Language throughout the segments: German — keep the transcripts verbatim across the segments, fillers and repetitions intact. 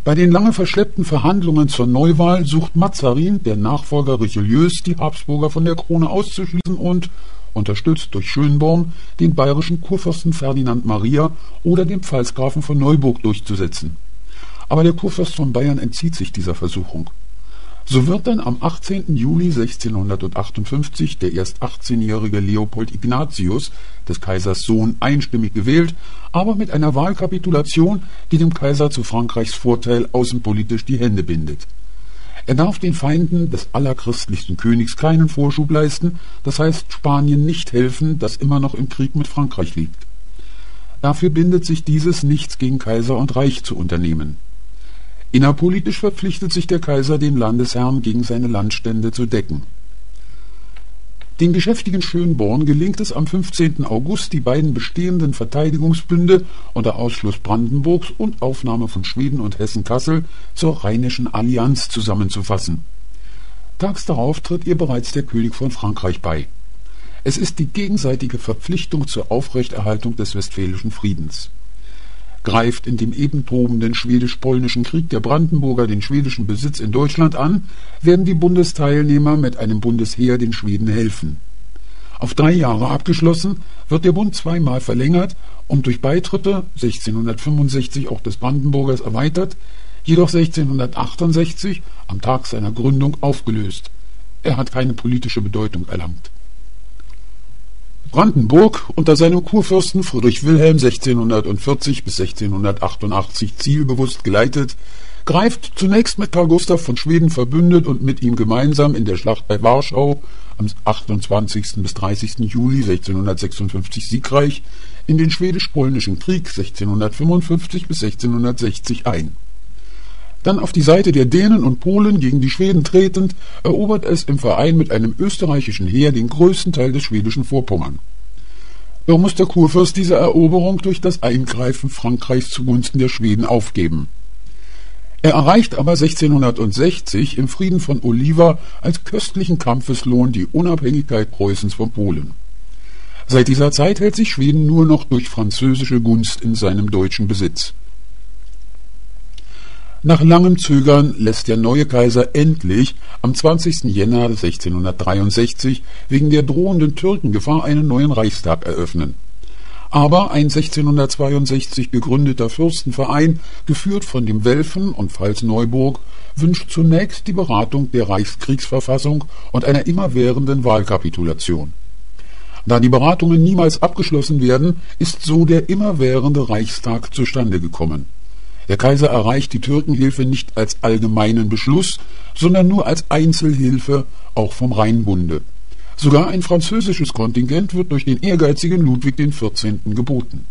Bei den lange verschleppten Verhandlungen zur Neuwahl sucht Mazarin, der Nachfolger Richelieus, die Habsburger von der Krone auszuschließen und, unterstützt durch Schönborn, den bayerischen Kurfürsten Ferdinand Maria oder den Pfalzgrafen von Neuburg durchzusetzen. Aber der Kurfürst von Bayern entzieht sich dieser Versuchung. So wird dann am achtzehnten Juli sechzehnhundertachtundfünfzig der erst achtzehnjährige Leopold Ignatius, des Kaisers Sohn, einstimmig gewählt, aber mit einer Wahlkapitulation, die dem Kaiser zu Frankreichs Vorteil außenpolitisch die Hände bindet. Er darf den Feinden des allerchristlichsten Königs keinen Vorschub leisten, das heißt Spanien nicht helfen, das immer noch im Krieg mit Frankreich liegt. Dafür bindet sich dieses, nichts gegen Kaiser und Reich zu unternehmen. Innerpolitisch verpflichtet sich der Kaiser, den Landesherrn gegen seine Landstände zu decken. Den geschäftigen Schönborn gelingt es am fünfzehnten August, die beiden bestehenden Verteidigungsbünde unter Ausschluss Brandenburgs und Aufnahme von Schweden und Hessen-Kassel zur Rheinischen Allianz zusammenzufassen. Tags darauf tritt ihr bereits der König von Frankreich bei. Es ist die gegenseitige Verpflichtung zur Aufrechterhaltung des Westfälischen Friedens. Greift in dem eben tobenden schwedisch-polnischen Krieg der Brandenburger den schwedischen Besitz in Deutschland an, werden die Bundesteilnehmer mit einem Bundesheer den Schweden helfen. Auf drei Jahre abgeschlossen, wird der Bund zweimal verlängert und durch Beitritte sechzehnhundertfünfundsechzig auch des Brandenburgers erweitert, jedoch sechzehnhundertachtundsechzig am Tag seiner Gründung aufgelöst. Er hat keine politische Bedeutung erlangt. Brandenburg unter seinem Kurfürsten Friedrich Wilhelm sechzehnhundertvierzig bis sechzehnhundertachtundachtzig zielbewusst geleitet, greift zunächst mit Karl Gustav von Schweden verbündet und mit ihm gemeinsam in der Schlacht bei Warschau am achtundzwanzigsten bis dreißigsten Juli sechzehnhundertsechsundfünfzig siegreich in den schwedisch-polnischen Krieg sechzehnhundertfünfundfünfzig bis sechzehnhundertsechzig ein. Dann auf die Seite der Dänen und Polen gegen die Schweden tretend, erobert es im Verein mit einem österreichischen Heer den größten Teil des schwedischen Vorpommern. Doch muss der Kurfürst diese Eroberung durch das Eingreifen Frankreichs zugunsten der Schweden aufgeben. Er erreicht aber sechzehnhundertsechzig im Frieden von Oliva als köstlichen Kampfeslohn die Unabhängigkeit Preußens von Polen. Seit dieser Zeit hält sich Schweden nur noch durch französische Gunst in seinem deutschen Besitz. Nach langem Zögern lässt der neue Kaiser endlich am zwanzigsten Jänner sechzehnhundertdreiundsechzig wegen der drohenden Türkengefahr einen neuen Reichstag eröffnen. Aber ein sechzehnhundertzweiundsechzig gegründeter Fürstenverein, geführt von dem Welfen und Pfalz-Neuburg, wünscht zunächst die Beratung der Reichskriegsverfassung und einer immerwährenden Wahlkapitulation. Da die Beratungen niemals abgeschlossen werden, ist so der immerwährende Reichstag zustande gekommen. Der Kaiser erreicht die Türkenhilfe nicht als allgemeinen Beschluss, sondern nur als Einzelhilfe, auch vom Rheinbunde. Sogar ein französisches Kontingent wird durch den ehrgeizigen Ludwig den vierzehnten geboten.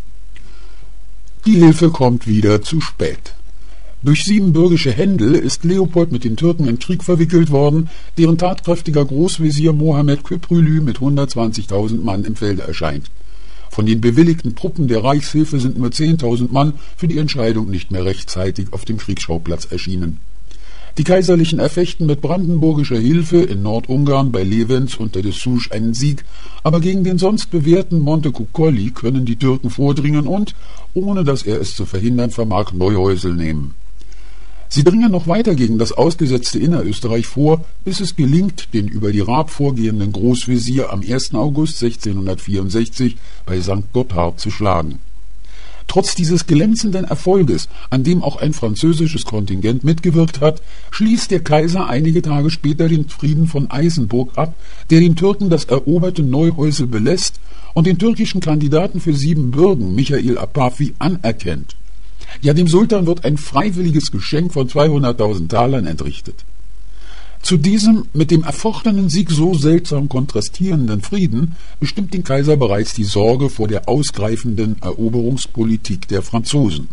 Die Hilfe kommt wieder zu spät. Durch siebenbürgische Händel ist Leopold mit den Türken in Krieg verwickelt worden, deren tatkräftiger Großvezier Mohammed Köprülü mit hundertzwanzigtausend Mann im Felde erscheint. Von den bewilligten Truppen der Reichshilfe sind nur zehntausend Mann für die Entscheidung nicht mehr rechtzeitig auf dem Kriegsschauplatz erschienen. Die Kaiserlichen erfechten mit brandenburgischer Hilfe in Nordungarn bei Lewens unter Dessouche einen Sieg, aber gegen den sonst bewährten Montecuccoli können die Türken vordringen und, ohne dass er es zu verhindern vermag, Neuhäusel nehmen. Sie dringen noch weiter gegen das ausgesetzte Innerösterreich vor, bis es gelingt, den über die Raab vorgehenden Großvezier am ersten August sechzehnhundertvierundsechzig bei Sankt Gotthard zu schlagen. Trotz dieses glänzenden Erfolges, an dem auch ein französisches Kontingent mitgewirkt hat, schließt der Kaiser einige Tage später den Frieden von Eisenburg ab, der den Türken das eroberte Neuhäusel belässt und den türkischen Kandidaten für Siebenbürgen, Michail Apafi, anerkennt. Ja, dem Sultan wird ein freiwilliges Geschenk von zweihunderttausend Talern entrichtet. Zu diesem mit dem erfochtenen Sieg so seltsam kontrastierenden Frieden bestimmt den Kaiser bereits die Sorge vor der ausgreifenden Eroberungspolitik der Franzosen.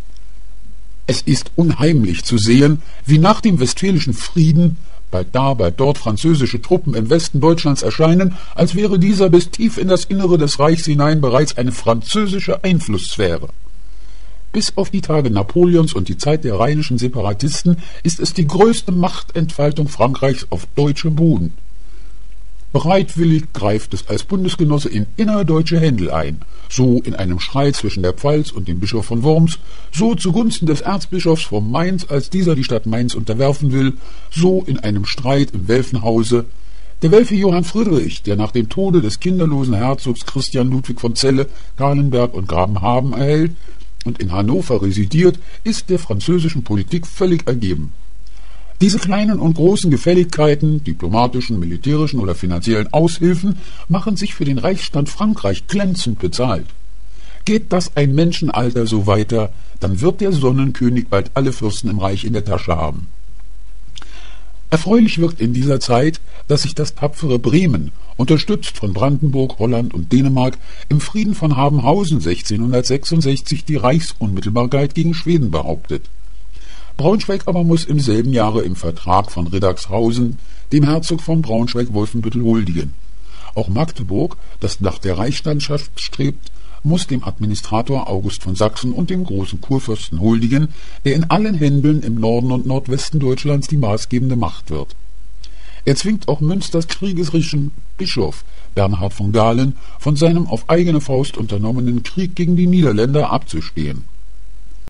Es ist unheimlich zu sehen, wie nach dem Westfälischen Frieden bald da, bald dort französische Truppen im Westen Deutschlands erscheinen, als wäre dieser bis tief in das Innere des Reichs hinein bereits eine französische Einflusssphäre. Bis auf die Tage Napoleons und die Zeit der rheinischen Separatisten ist es die größte Machtentfaltung Frankreichs auf deutschem Boden. Bereitwillig greift es als Bundesgenosse in innerdeutsche Händel ein, so in einem Streit zwischen der Pfalz und dem Bischof von Worms, so zugunsten des Erzbischofs von Mainz, als dieser die Stadt Mainz unterwerfen will, so in einem Streit im Welfenhause. Der Welfe Johann Friedrich, der nach dem Tode des kinderlosen Herzogs Christian Ludwig von Celle, Calenberg und Grabenhaben erhält und in Hannover residiert, ist der französischen Politik völlig ergeben. Diese kleinen und großen Gefälligkeiten, diplomatischen, militärischen oder finanziellen Aushilfen, machen sich für den Reichsstand Frankreich glänzend bezahlt. Geht das ein Menschenalter so weiter, dann wird der Sonnenkönig bald alle Fürsten im Reich in der Tasche haben. Erfreulich wirkt in dieser Zeit, dass sich das tapfere Bremen, unterstützt von Brandenburg, Holland und Dänemark, im Frieden von Habenhausen sechzehnhundertsechsundsechzig die Reichsunmittelbarkeit gegen Schweden behauptet. Braunschweig aber muss im selben Jahre im Vertrag von Riddagshausen dem Herzog von Braunschweig-Wolfenbüttel huldigen. Auch Magdeburg, das nach der Reichsstandschaft strebt, muss dem Administrator August von Sachsen und dem großen Kurfürsten huldigen, der in allen Händeln im Norden und Nordwesten Deutschlands die maßgebende Macht wird. Er zwingt auch Münsters kriegerischen Bischof Bernhard von Galen von seinem auf eigene Faust unternommenen Krieg gegen die Niederländer abzustehen.